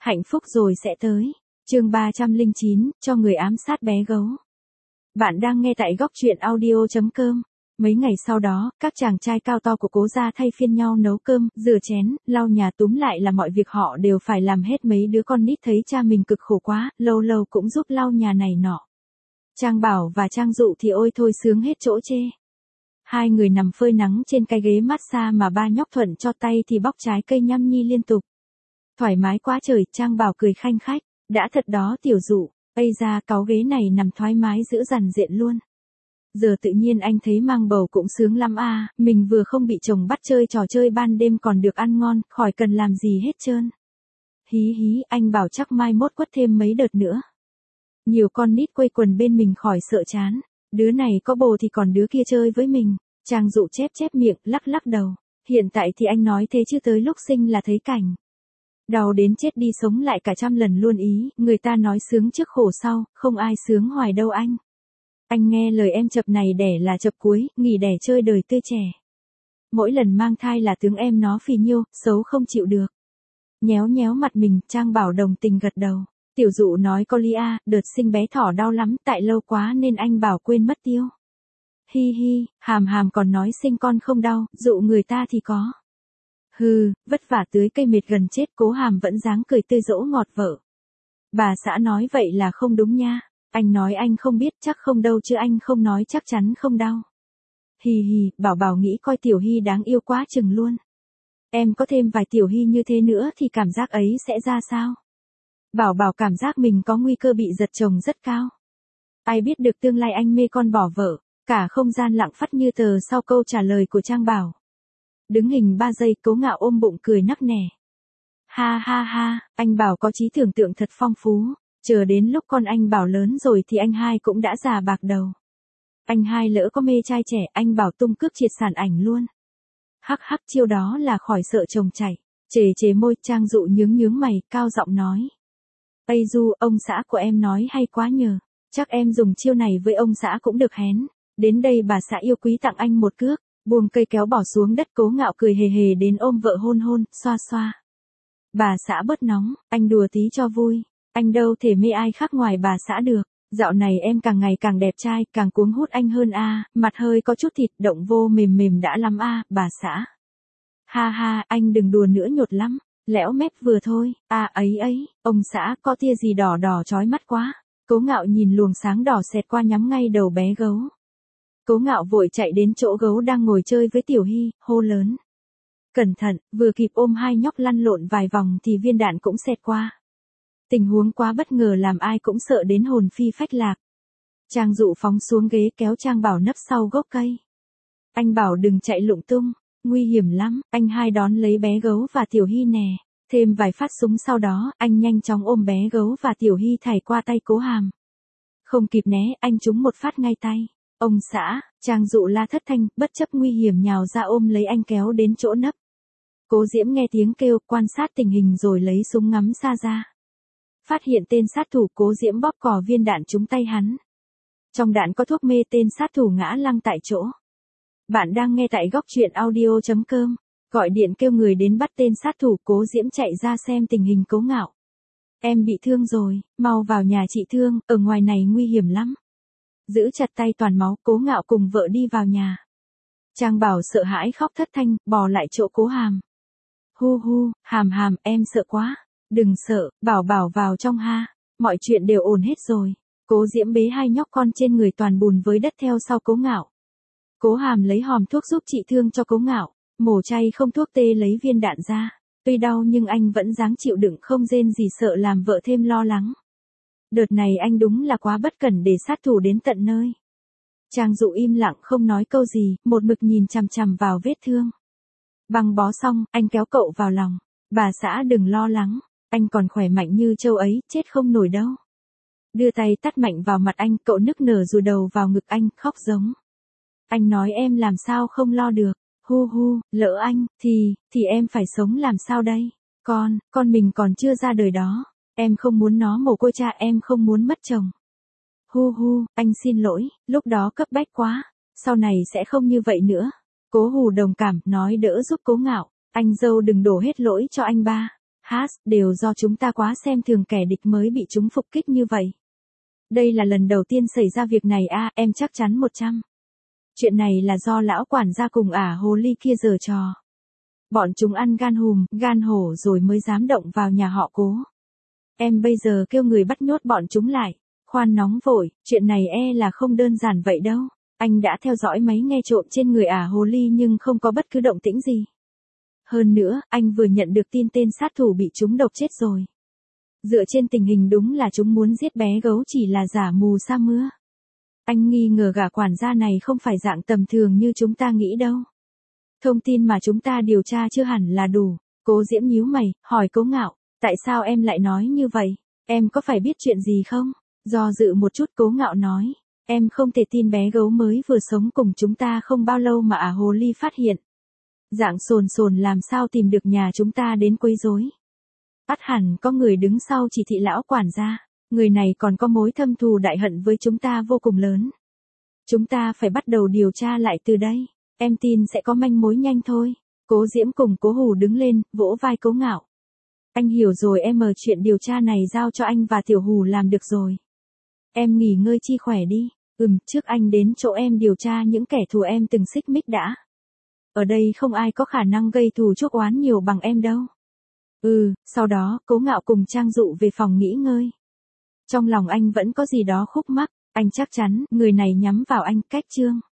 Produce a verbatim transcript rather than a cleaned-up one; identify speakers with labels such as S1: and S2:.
S1: Hạnh phúc rồi sẽ tới. Chương ba trăm lẻ chín, cho người ám sát bé gấu. Bạn đang nghe tại góc truyện audio chấm com. Mấy ngày sau đó, các chàng trai cao to của Cố gia thay phiên nhau nấu cơm, rửa chén, lau nhà, túm lại là mọi việc họ đều phải làm hết. Mấy đứa con nít thấy cha mình cực khổ quá, lâu lâu cũng giúp lau nhà này nọ. Trang Bảo và Trang Dụ thì ôi thôi sướng hết chỗ chê. Hai người nằm phơi nắng trên cái ghế massage mà ba nhóc Thuận cho tay thì bóc trái cây nhâm nhi liên tục. Thoải mái quá trời, Trang Bảo cười khanh khách, đã thật đó Tiểu Dụ, ây ra cáu ghế này nằm thoải mái dữ dằn diện luôn. Giờ tự nhiên anh thấy mang bầu cũng sướng lắm à, mình vừa không bị chồng bắt chơi trò chơi ban đêm còn được ăn ngon, khỏi cần làm gì hết trơn. Hí hí, anh bảo chắc mai mốt quất thêm mấy đợt nữa. Nhiều con nít quây quần bên mình khỏi sợ chán, đứa này có bồ thì còn đứa kia chơi với mình. Trang Dụ chép chép miệng, lắc lắc đầu, hiện tại thì anh nói thế chứ tới lúc sinh là thấy cảnh đau đến chết đi sống lại cả trăm lần luôn ý, người ta nói sướng trước khổ sau, không ai sướng hoài đâu anh. Anh nghe lời em chập này đẻ là chập cuối, nghỉ đẻ chơi đời tươi trẻ. Mỗi lần mang thai là tướng em nó phì nhiêu, xấu không chịu được. Nhéo nhéo mặt mình, Trang Bảo đồng tình gật đầu. Tiểu Dụ nói cô Lia, đợt sinh bé thỏ đau lắm, tại lâu quá nên anh bảo quên mất tiêu. Hi hi, Hàm Hàm còn nói sinh con không đau, dụ người ta thì có. Hừ, vất vả tưới cây mệt gần chết, Cố Hàm vẫn dáng cười tươi dỗ ngọt vợ. Bà xã nói vậy là không đúng nha. Anh nói anh không biết, chắc không đâu chứ anh không nói chắc chắn không đau. Hì hì, Bảo Bảo nghĩ coi Tiểu Hy đáng yêu quá chừng luôn. Em có thêm vài Tiểu Hy như thế nữa thì cảm giác ấy sẽ ra sao? Bảo Bảo cảm giác mình có nguy cơ bị giật chồng rất cao. Ai biết được tương lai anh mê con bỏ vợ, cả không gian lặng phắt như tờ sau câu trả lời của Trang Bảo. Đứng hình ba giây, Cố Ngạo ôm bụng cười nắc nẻ. Ha ha ha, anh Bảo có trí tưởng tượng thật phong phú. Chờ đến lúc con anh Bảo lớn rồi thì anh hai cũng đã già bạc đầu. Anh hai lỡ có mê trai trẻ, anh Bảo tung cước triệt sản ảnh luôn. Hắc hắc, chiêu đó là khỏi sợ chồng chảy. Chề chề môi, Trang Dụ nhướng nhướng mày, cao giọng nói. Ây du, ông xã của em nói hay quá nhờ. Chắc em dùng chiêu này với ông xã cũng được hén. Đến đây bà xã yêu quý tặng anh một cước. Buông cây kéo bỏ xuống đất, Cố Ngạo cười hề hề đến ôm vợ hôn hôn, xoa xoa. Bà xã bớt nóng, anh đùa tí cho vui. Anh đâu thể mê ai khác ngoài bà xã được. Dạo này em càng ngày càng đẹp trai, càng cuống hút anh hơn a, à, mặt hơi có chút thịt, động vô mềm mềm đã lắm a, à, bà xã. Ha ha, anh đừng đùa nữa nhột lắm, lẽo mép vừa thôi. À ấy ấy, ông xã có tia gì đỏ đỏ chói mắt quá. Cố Ngạo nhìn luồng sáng đỏ xẹt qua nhắm ngay đầu bé gấu. Cố Ngạo vội chạy đến chỗ gấu đang ngồi chơi với Tiểu Hy, hô lớn. Cẩn thận, vừa kịp ôm hai nhóc lăn lộn vài vòng thì viên đạn cũng xẹt qua. Tình huống quá bất ngờ làm ai cũng sợ đến hồn phi phách lạc. Trang Dụ phóng xuống ghế kéo Trang Bảo nấp sau gốc cây. Anh bảo đừng chạy lung tung, nguy hiểm lắm, anh hai đón lấy bé gấu và Tiểu Hy nè. Thêm vài phát súng sau đó, anh nhanh chóng ôm bé gấu và Tiểu Hy thảy qua tay Cố Hàm. Không kịp né, anh trúng một phát ngay tay. Ông xã, Trang Dụ la thất thanh, bất chấp nguy hiểm nhào ra ôm lấy anh kéo đến chỗ nấp. Cố Diễm nghe tiếng kêu, quan sát tình hình rồi lấy súng ngắm xa ra. Phát hiện tên sát thủ, Cố Diễm bóp cò viên đạn trúng tay hắn. Trong đạn có thuốc mê, tên sát thủ ngã lăn tại chỗ. Bạn đang nghe tại góc truyện audio chấm com. Gọi điện kêu người đến bắt tên sát thủ, Cố Diễm chạy ra xem tình hình Cố Ngạo. Em bị thương rồi, mau vào nhà trị thương, ở ngoài này nguy hiểm lắm. Giữ chặt tay toàn máu, Cố Ngạo cùng vợ đi vào nhà. Trang Bảo sợ hãi khóc thất thanh, bò lại chỗ Cố Hàm. Hu hu, Hàm Hàm, em sợ quá. Đừng sợ, Bảo Bảo vào trong ha, mọi chuyện đều ổn hết rồi. Cố Diễm bế hai nhóc con trên người toàn bùn với đất theo sau Cố Ngạo. Cố Hàm lấy hòm thuốc giúp trị thương cho Cố Ngạo, mổ chay không thuốc tê lấy viên đạn ra. Tuy đau nhưng anh vẫn dáng chịu đựng không rên gì sợ làm vợ thêm lo lắng. Đợt này anh đúng là quá bất cẩn để sát thủ đến tận nơi. Trang Dụ im lặng không nói câu gì, một mực nhìn chằm chằm vào vết thương. Băng bó xong, anh kéo cậu vào lòng. Bà xã đừng lo lắng. Anh còn khỏe mạnh như châu ấy, chết không nổi đâu. Đưa tay tát mạnh vào mặt anh, cậu nức nở rùi đầu vào ngực anh, khóc giống. Anh nói em làm sao không lo được. Hu hu, lỡ anh, thì, thì em phải sống làm sao đây? Con, con mình còn chưa ra đời đó. Em không muốn nó mồ côi cha, em không muốn mất chồng. Hu hu, anh xin lỗi, lúc đó cấp bách quá. Sau này sẽ không như vậy nữa. Cố Hù đồng cảm, nói đỡ giúp Cố Ngạo. Anh dâu đừng đổ hết lỗi cho anh ba. Hát, đều do chúng ta quá xem thường kẻ địch mới bị chúng phục kích như vậy. Đây là lần đầu tiên xảy ra việc này a, em chắc chắn một trăm. Chuyện này là do lão quản gia cùng ả hồ ly kia giở trò. Bọn chúng ăn gan hùm, gan hổ rồi mới dám động vào nhà họ Cố. Em bây giờ kêu người bắt nhốt bọn chúng lại. Khoan nóng vội, chuyện này e là không đơn giản vậy đâu. Anh đã theo dõi máy nghe trộm trên người ả hồ ly nhưng không có bất cứ động tĩnh gì. Hơn nữa, anh vừa nhận được tin tên sát thủ bị chúng độc chết rồi. Dựa trên tình hình đúng là chúng muốn giết bé gấu chỉ là giả mù sa mưa. Anh nghi ngờ gã quản gia này không phải dạng tầm thường như chúng ta nghĩ đâu. Thông tin mà chúng ta điều tra chưa hẳn là đủ. Cố Diễm nhíu mày, hỏi Cố Ngạo, tại sao em lại nói như vậy? Em có phải biết chuyện gì không? Do dự một chút Cố Ngạo nói, em không thể tin bé gấu mới vừa sống cùng chúng ta không bao lâu mà ả hồ ly phát hiện. Dạng sồn sồn làm sao tìm được nhà chúng ta đến quấy rối. Ắt hẳn có người đứng sau chỉ thị lão quản gia, người này còn có mối thâm thù đại hận với chúng ta vô cùng lớn. Chúng ta phải bắt đầu điều tra lại từ đây, em tin sẽ có manh mối nhanh thôi. Cố Diễm cùng Cố Hù đứng lên, vỗ vai Cố Ngạo. Anh hiểu rồi em, ở chuyện điều tra này giao cho anh và Tiểu Hù làm được rồi. Em nghỉ ngơi chi khỏe đi, ừm, trước anh đến chỗ em điều tra những kẻ thù em từng xích mích đã. Ở đây không ai có khả năng gây thù chuốc oán nhiều bằng em đâu. Ừ, sau đó, Cố Ngạo cùng Trang Dụ về phòng nghỉ ngơi. Trong lòng anh vẫn có gì đó khúc mắc, anh chắc chắn, người này nhắm vào anh, cách Trương.